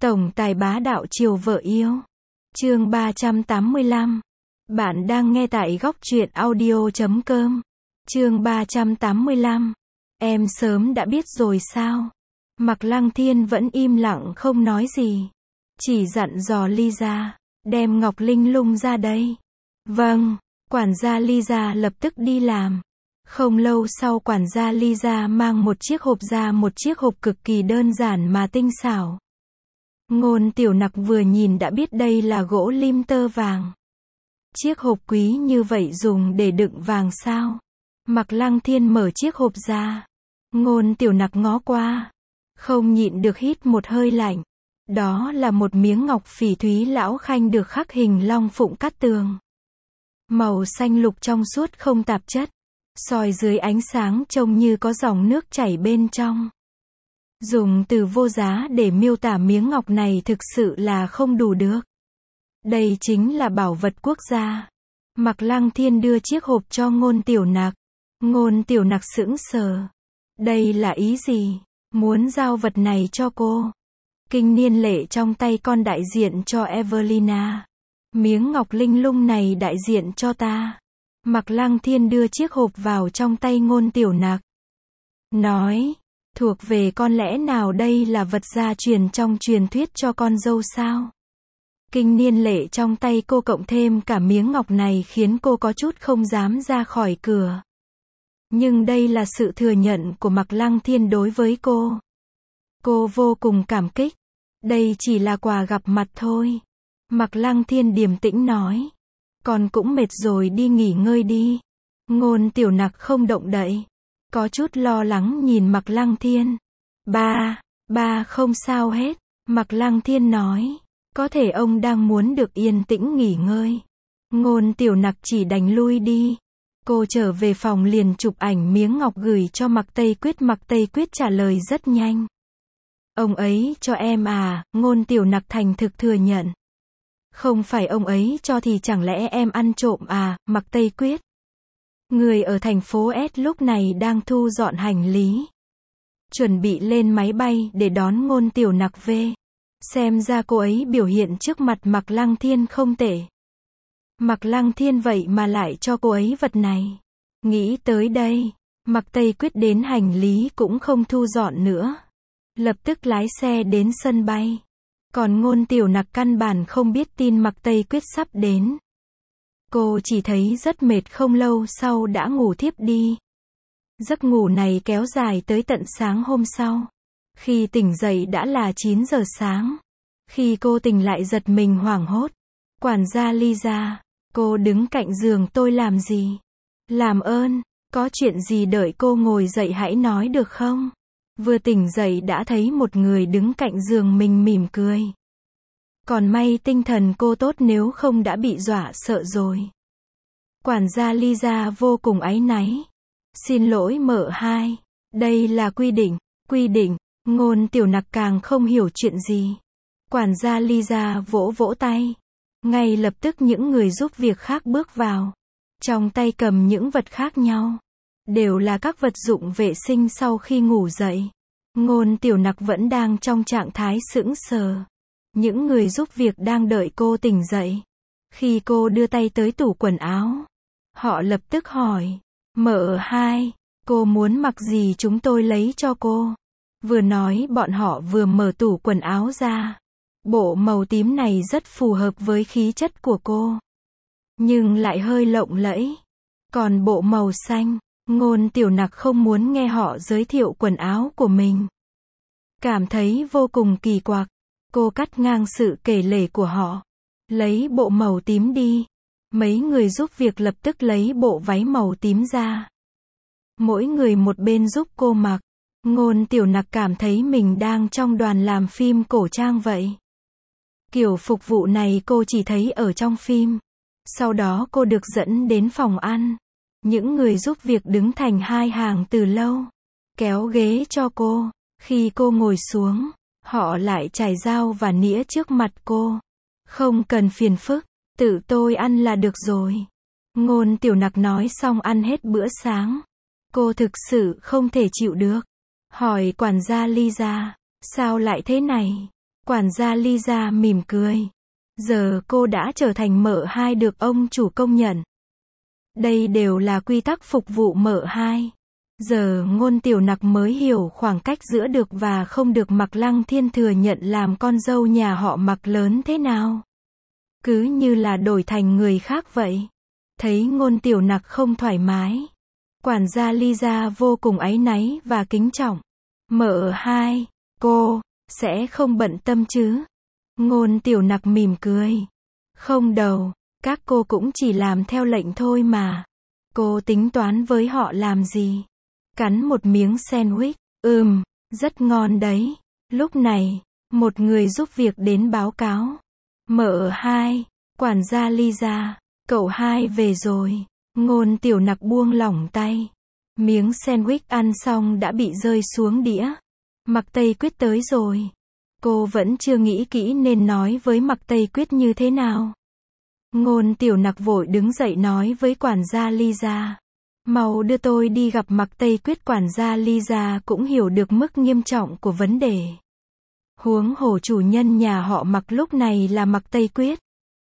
Tổng tài bá đạo chiều vợ yêu. Chương 385. Bạn đang nghe tại góc truyện audio.com. Chương 385. Em sớm đã biết rồi sao? Mạc Lăng Thiên vẫn im lặng không nói gì. Chỉ dặn dò Lisa, đem ngọc linh lung ra đây. Vâng, quản gia Lisa lập tức đi làm. Không lâu sau quản gia Lisa mang một chiếc hộp ra, một chiếc hộp cực kỳ đơn giản mà tinh xảo. Ngôn Tiểu Nặc vừa nhìn đã biết đây là gỗ lim tơ vàng. Chiếc hộp quý như vậy dùng để đựng vàng sao? Mạc Lăng Thiên mở chiếc hộp ra. Ngôn Tiểu Nặc ngó qua, không nhịn được hít một hơi lạnh. Đó là một miếng ngọc phỉ thúy lão khanh được khắc hình long phụng cát tường. Màu xanh lục trong suốt không tạp chất, soi dưới ánh sáng trông như có dòng nước chảy bên trong. Dùng từ vô giá để miêu tả miếng ngọc này thực sự là không đủ được. Đây chính là bảo vật quốc gia. Mạc Lăng Thiên đưa chiếc hộp cho Ngôn Tiểu Nặc. Ngôn Tiểu Nặc sững sờ. Đây là ý gì? Muốn giao vật này cho cô? Kinh niên lệ trong tay con đại diện cho Evelina. Miếng ngọc linh lung này đại diện cho ta. Mạc Lăng Thiên đưa chiếc hộp vào trong tay Ngôn Tiểu Nặc. Nói, thuộc về con, lẽ nào đây là vật gia truyền trong truyền thuyết cho con dâu sao? Kinh niên lệ trong tay cô cộng thêm cả miếng ngọc này khiến cô có chút không dám ra khỏi cửa. Nhưng đây là sự thừa nhận của Mạc Lăng Thiên đối với cô. Cô vô cùng cảm kích. Đây chỉ là quà gặp mặt thôi. Mạc Lăng Thiên điềm tĩnh nói. Con cũng mệt rồi, đi nghỉ ngơi đi. Ngôn Tiểu Nặc không động đậy. Có chút lo lắng nhìn Mạc Lăng Thiên. Ba không sao hết. Mạc Lăng Thiên nói. Có thể ông đang muốn được yên tĩnh nghỉ ngơi. Ngôn Tiểu Nặc chỉ đành lui đi. Cô trở về phòng liền chụp ảnh miếng ngọc gửi cho Mạc Tây Quyết. Mạc Tây Quyết trả lời rất nhanh. Ông ấy cho em à? Ngôn Tiểu Nặc thành thực thừa nhận. Không phải ông ấy cho thì chẳng lẽ em ăn trộm à? Mạc Tây Quyết. Người ở thành phố S lúc này đang thu dọn hành lý. Chuẩn bị lên máy bay để đón Ngôn Tiểu Nặc về. Xem ra cô ấy biểu hiện trước mặt Mạc Lăng Thiên không tệ. Mạc Lăng Thiên vậy mà lại cho cô ấy vật này. Nghĩ tới đây, Mạc Tây Quyết đến hành lý cũng không thu dọn nữa. Lập tức lái xe đến sân bay. Còn Ngôn Tiểu Nặc căn bản không biết tin Mạc Tây Quyết sắp đến. Cô chỉ thấy rất mệt, không lâu sau đã ngủ thiếp đi. Giấc ngủ này kéo dài tới tận sáng hôm sau. Khi tỉnh dậy đã là 9 giờ sáng. Khi cô tỉnh lại giật mình hoảng hốt. Quản gia Lisa, cô đứng cạnh giường tôi làm gì? Làm ơn, có chuyện gì đợi cô ngồi dậy hãy nói được không? Vừa tỉnh dậy đã thấy một người đứng cạnh giường mình mỉm cười. Còn may tinh thần cô tốt, nếu không đã bị dọa sợ rồi. Quản gia Lisa vô cùng áy náy. Xin lỗi mợ hai. Đây là quy định. Ngôn Tiểu Nặc càng không hiểu chuyện gì. Quản gia Lisa vỗ vỗ tay. Ngay lập tức những người giúp việc khác bước vào. Trong tay cầm những vật khác nhau. Đều là các vật dụng vệ sinh sau khi ngủ dậy. Ngôn Tiểu Nặc vẫn đang trong trạng thái sững sờ. Những người giúp việc đang đợi cô tỉnh dậy. Khi cô đưa tay tới tủ quần áo, họ lập tức hỏi. Mợ hai, cô muốn mặc gì chúng tôi lấy cho cô? Vừa nói bọn họ vừa mở tủ quần áo ra. Bộ màu tím này rất phù hợp với khí chất của cô. Nhưng lại hơi lộng lẫy. Còn bộ màu xanh, Ngôn Tiểu Nặc không muốn nghe họ giới thiệu quần áo của mình. Cảm thấy vô cùng kỳ quặc. Cô cắt ngang sự kể lể của họ. Lấy bộ màu tím đi. Mấy người giúp việc lập tức lấy bộ váy màu tím ra. Mỗi người một bên giúp cô mặc. Ngôn Tiểu Nặc cảm thấy mình đang trong đoàn làm phim cổ trang vậy. Kiểu phục vụ này cô chỉ thấy ở trong phim. Sau đó cô được dẫn đến phòng ăn. Những người giúp việc đứng thành hai hàng từ lâu. Kéo ghế cho cô. Khi cô ngồi xuống, họ lại trải dao và nĩa trước mặt cô. Không cần phiền phức, tự tôi ăn là được rồi. Ngôn Tiểu Nặc nói xong ăn hết bữa sáng. Cô thực sự không thể chịu được. Hỏi quản gia Lisa, sao lại thế này? Quản gia Lisa mỉm cười. Giờ cô đã trở thành mợ hai được ông chủ công nhận. Đây đều là quy tắc phục vụ mợ hai. Giờ Ngôn Tiểu Nặc mới hiểu khoảng cách giữa được và không được Mạc Lăng Thiên thừa nhận làm con dâu nhà họ Mạc lớn thế nào. Cứ như là đổi thành người khác vậy. Thấy Ngôn Tiểu Nặc không thoải mái, quản gia Lisa vô cùng áy náy và kính trọng. Mợ hai, cô sẽ không bận tâm chứ? Ngôn Tiểu Nặc mỉm cười. Không đâu, các cô cũng chỉ làm theo lệnh thôi mà. Cô tính toán với họ làm gì? Cắn một miếng sandwich, rất ngon đấy. Lúc này, một người giúp việc đến báo cáo. Mợ hai, quản gia Lisa, cậu hai về rồi. Ngôn Tiểu Nặc buông lỏng tay. Miếng sandwich ăn xong đã bị rơi xuống đĩa. Mạc Tây Quyết tới rồi. Cô vẫn chưa nghĩ kỹ nên nói với Mạc Tây Quyết như thế nào. Ngôn Tiểu Nặc vội đứng dậy nói với quản gia Lisa. Mau đưa tôi đi gặp Mạc Tây Quyết. Quản gia Lisa cũng hiểu được mức nghiêm trọng của vấn đề. Huống hồ chủ nhân nhà họ Mạc lúc này là Mạc Tây Quyết.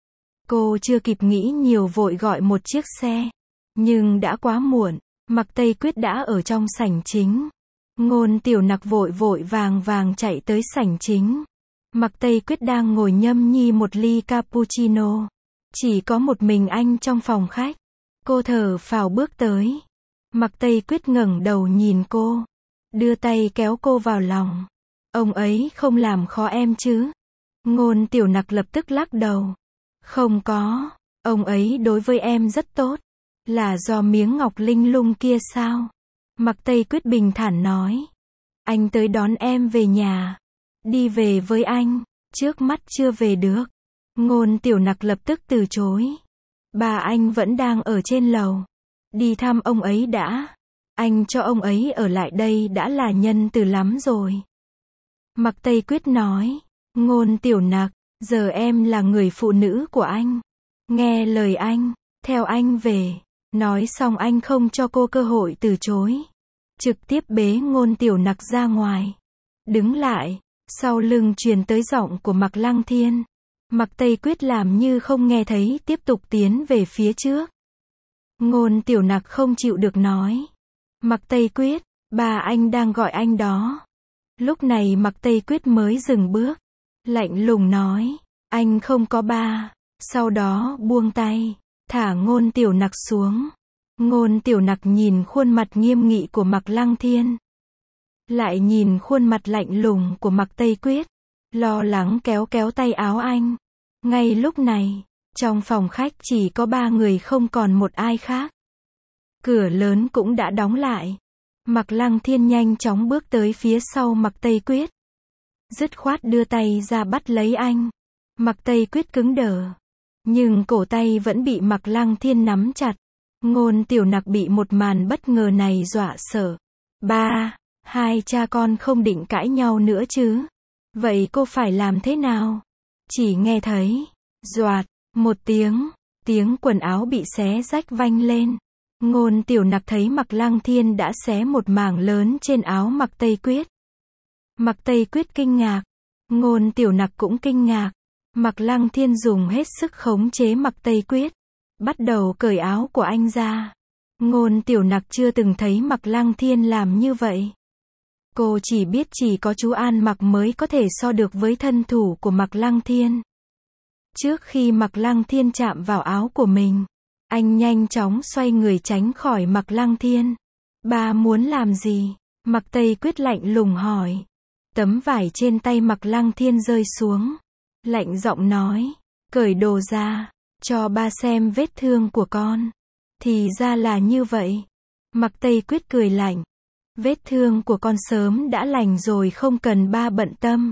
Cô chưa kịp nghĩ nhiều vội gọi một chiếc xe. Nhưng đã quá muộn, Mạc Tây Quyết đã ở trong sảnh chính. Ngôn Tiểu Nặc vội vội vàng vàng chạy tới sảnh chính. Mạc Tây Quyết đang ngồi nhâm nhi một ly cappuccino. Chỉ có một mình anh trong phòng khách. Cô thở phào bước tới. Mạc Tây Quyết ngẩng đầu nhìn cô, đưa tay kéo cô vào lòng. Ông ấy không làm khó em chứ? Ngôn Tiểu Nặc lập tức lắc đầu. Không có, ông ấy đối với em rất tốt. Là do miếng ngọc linh lung kia sao? Mạc Tây Quyết bình thản nói. Anh tới đón em về nhà. Đi về với anh, trước mắt chưa về được. Ngôn Tiểu Nặc lập tức từ chối. Bà anh vẫn đang ở trên lầu. Đi thăm ông ấy đã. Anh cho ông ấy ở lại đây đã là nhân từ lắm rồi. Mạc Tây Quyết nói. Ngôn Tiểu Nặc, giờ em là người phụ nữ của anh. Nghe lời anh, theo anh về. Nói xong anh không cho cô cơ hội từ chối. Trực tiếp bế Ngôn Tiểu Nặc ra ngoài. Đứng lại, sau lưng truyền tới giọng của Mạc Lăng Thiên. Mạc Tây Quyết làm như không nghe thấy, tiếp tục tiến về phía trước. Ngôn Tiểu Nặc không chịu được nói. Mạc Tây Quyết, bà anh đang gọi anh đó. Lúc này Mạc Tây Quyết mới dừng bước. Lạnh lùng nói, anh không có ba. Sau đó buông tay, thả Ngôn Tiểu Nặc xuống. Ngôn Tiểu Nặc nhìn khuôn mặt nghiêm nghị của Mạc Lăng Thiên. Lại nhìn khuôn mặt lạnh lùng của Mạc Tây Quyết. Lo lắng kéo kéo tay áo anh. Ngay lúc này, trong phòng khách chỉ có ba người không còn một ai khác. Cửa lớn cũng đã đóng lại. Mạc Lăng Thiên nhanh chóng bước tới phía sau Mạc Tây Quyết. Dứt khoát đưa tay ra bắt lấy anh. Mạc Tây Quyết cứng đờ. Nhưng cổ tay vẫn bị Mạc Lăng Thiên nắm chặt. Ngôn Tiểu Nặc bị một màn bất ngờ này dọa sợ. Ba, hai cha con không định cãi nhau nữa chứ? Vậy cô phải làm thế nào? Chỉ nghe thấy, doạt, một tiếng quần áo bị xé rách vang lên. Ngôn Tiểu Nặc thấy Mạc Lăng Thiên đã xé một mảng lớn trên áo Mạc Tây Quyết. Mạc Tây Quyết kinh ngạc. Ngôn Tiểu Nặc cũng kinh ngạc. Mạc Lăng Thiên dùng hết sức khống chế Mạc Tây Quyết. Bắt đầu cởi áo của anh ra. Ngôn Tiểu Nặc chưa từng thấy Mạc Lăng Thiên làm như vậy. Cô chỉ biết chỉ có chú An Mặc mới có thể so được với thân thủ của Mạc Lăng Thiên. Trước khi Mạc Lăng Thiên chạm vào áo của mình, anh nhanh chóng xoay người tránh khỏi Mạc Lăng Thiên. Ba muốn làm gì? Mạc Tây Quyết lạnh lùng hỏi. Tấm vải trên tay Mạc Lăng Thiên rơi xuống. Lạnh giọng nói, cởi đồ ra, cho ba xem vết thương của con. Thì ra là như vậy. Mạc Tây Quyết cười lạnh. Vết thương của con sớm đã lành rồi, không cần ba bận tâm.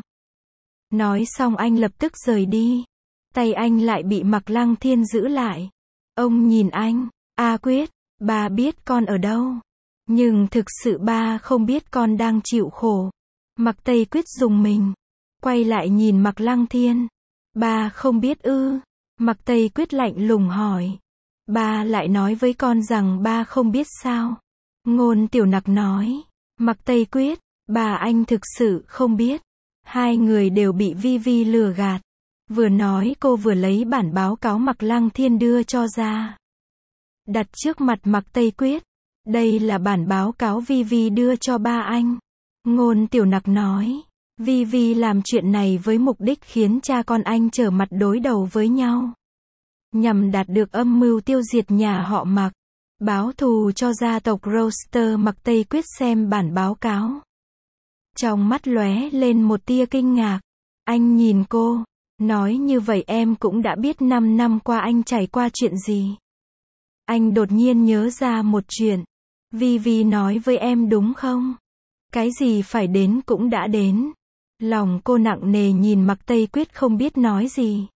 Nói xong anh lập tức rời đi. Tay anh lại bị Mạc Lăng Thiên giữ lại. Ông nhìn anh, Quyết, ba biết con ở đâu. Nhưng thực sự ba không biết con đang chịu khổ. Mạc Tây Quyết rùng mình. Quay lại nhìn Mạc Lăng Thiên. Ba không biết ư? Mạc Tây Quyết lạnh lùng hỏi. Ba lại nói với con rằng ba không biết sao? Ngôn Tiểu Nặc nói. Mạc Tây Quyết, bà anh thực sự không biết. Hai người đều bị Vi Vi lừa gạt. Vừa nói cô vừa lấy bản báo cáo Mạc Lăng Thiên đưa cho ra. Đặt trước mặt Mạc Tây Quyết. Đây là bản báo cáo Vi Vi đưa cho ba anh. Ngôn Tiểu Nặc nói. Vi Vi làm chuyện này với mục đích khiến cha con anh trở mặt đối đầu với nhau. Nhằm đạt được âm mưu tiêu diệt nhà họ Mạc. Báo thù cho gia tộc Roster. Mạc Tây Quyết xem bản báo cáo. Trong mắt lóe lên một tia kinh ngạc. Anh nhìn cô. Nói như vậy em cũng đã biết 5 năm qua anh trải qua chuyện gì. Anh đột nhiên nhớ ra một chuyện. Vi Vi nói với em đúng không? Cái gì phải đến cũng đã đến. Lòng cô nặng nề nhìn Mạc Tây Quyết không biết nói gì.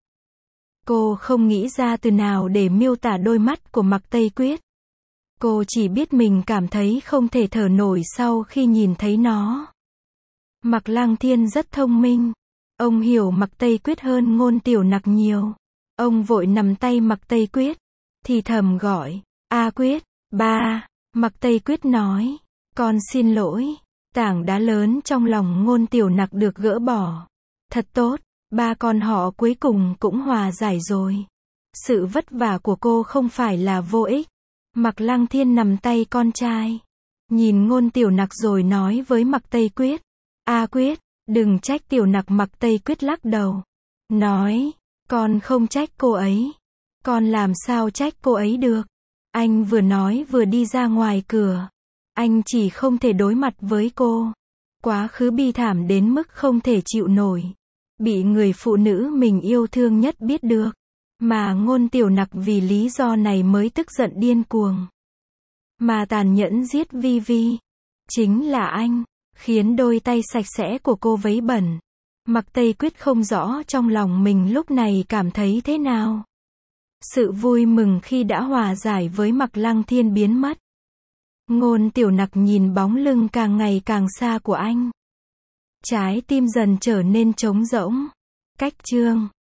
Cô không nghĩ ra từ nào để miêu tả đôi mắt của Mạc Tây Quyết. Cô chỉ biết mình cảm thấy không thể thở nổi sau khi nhìn thấy nó. Mạc Lăng Thiên rất thông minh. Ông hiểu Mạc Tây Quyết hơn Ngôn Tiểu Nặc nhiều. Ông vội nắm tay Mạc Tây Quyết. Thì thầm gọi. A Quyết, ba. Mạc Tây Quyết nói. Con xin lỗi. Tảng đá lớn trong lòng Ngôn Tiểu Nặc được gỡ bỏ. Thật tốt. Ba con họ cuối cùng cũng hòa giải rồi. Sự vất vả của cô không phải là vô ích. Mạc Lăng Thiên nắm tay con trai. Nhìn Ngôn Tiểu Nặc rồi nói với Mạc Tây Quyết. A Quyết, đừng trách Tiểu Nặc. Mạc Tây Quyết lắc đầu. Nói, con không trách cô ấy. Con làm sao trách cô ấy được. Anh vừa nói vừa đi ra ngoài cửa. Anh chỉ không thể đối mặt với cô. Quá khứ bi thảm đến mức không thể chịu nổi. Bị người phụ nữ mình yêu thương nhất biết được. Mà Ngôn Tiểu Nặc vì lý do này mới tức giận điên cuồng. Mà tàn nhẫn giết Vi Vi. Chính là anh. Khiến đôi tay sạch sẽ của cô vấy bẩn. Mạc Tây Quyết không rõ trong lòng mình lúc này cảm thấy thế nào. Sự vui mừng khi đã hòa giải với Mạc Lăng Thiên biến mất. Ngôn Tiểu Nặc nhìn bóng lưng càng ngày càng xa của anh. Trái tim dần trở nên trống rỗng. Cách chương